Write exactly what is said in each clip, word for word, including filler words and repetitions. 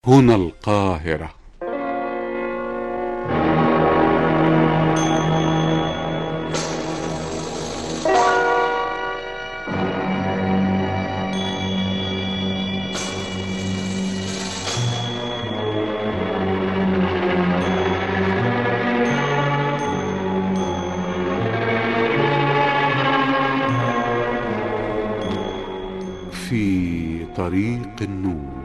هنا القاهرة. في طريق النور.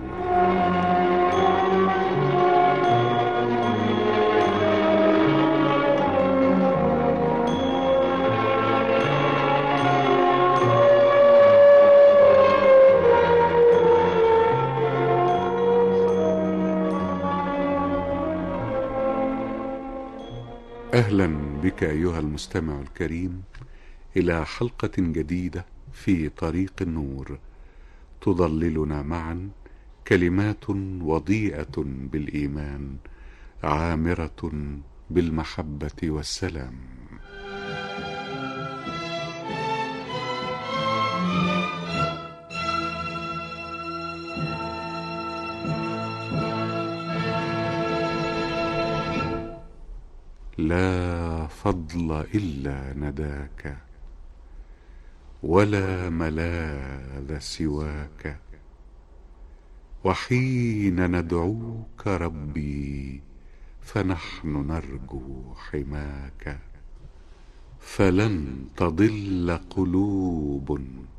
أهلا بك أيها المستمع الكريم إلى حلقة جديدة في طريق النور، تظللنا معا كلمات وضيئة بالإيمان، عامرة بالمحبة والسلام. لا فضل إلا نداك، ولا ملاذ سواك، وحين ندعوك ربي فنحن نرجو حماك. فلن تضل قلوب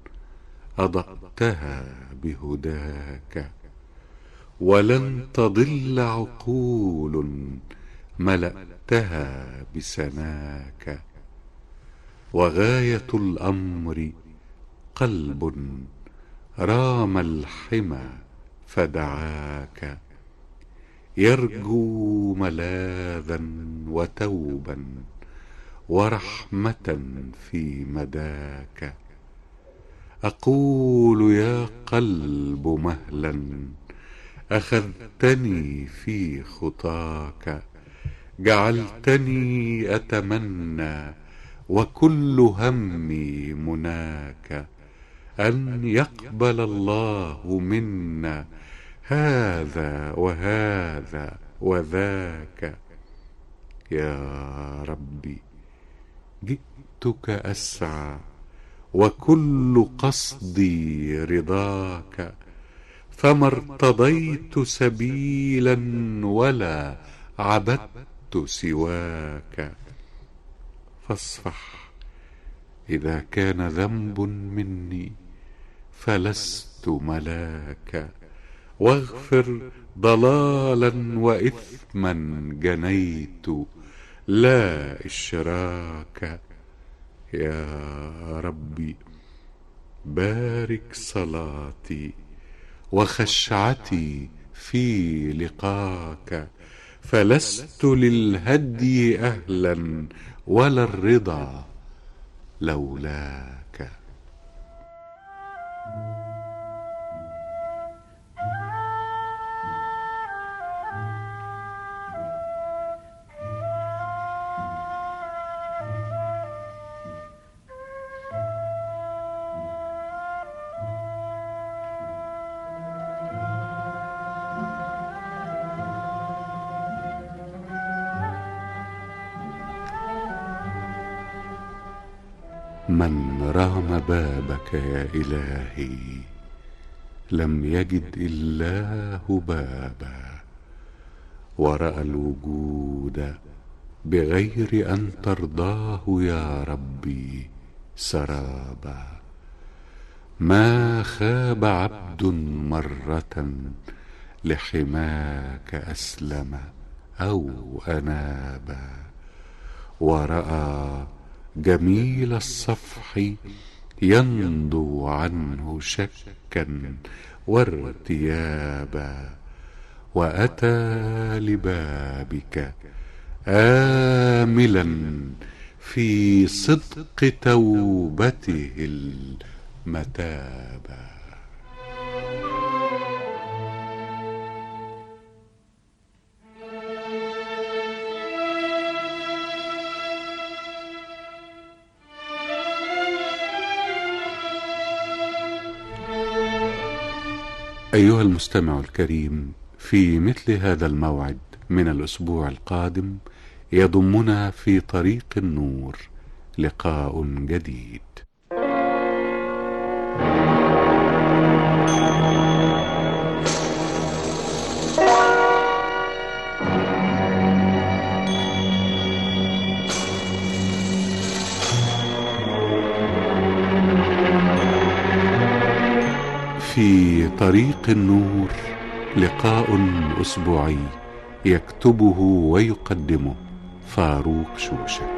أضأتها بهداك، ولن تضل عقول ملأتها بسناك. وغاية الأمر قلب رام الحمى فدعاك، يرجو ملاذا وتوبا ورحمة في مداك. أقول يا قلب مهلا أخذتني في خطاك، جعلتني أتمنى وكل همي مناك، أن يقبل الله منا هذا وهذا وذاك. يا ربي جئتك أسعى وكل قصدي رضاك، فما ارتضيت سبيلا ولا عبدت سواك. فاصفح إذا كان ذنب مني فلست ملاك، واغفر ضلالا وإثما جنيت لا إشراك. يا ربي بارك صلاتي وخشعتي في لقاك، فلست للهدي أهلا ولا الرضا لولاك. من رام بابك يا إلهي لم يجد إلاه بابا، ورأى الوجود بغير أن ترضاه يا ربي سرابا. ما خاب عبد مرة لحماك أسلم أو أنابا، ورأى جميل الصفح ينضو عنه شكا وارتيابا، وأتى لبابك آملا في صدق توبته المتابا. أيها المستمع الكريم، في مثل هذا الموعد من الأسبوع القادم يضمنا في طريق النور لقاء جديد. في طريق النور لقاء أسبوعي يكتبه ويقدمه فاروق شوشة.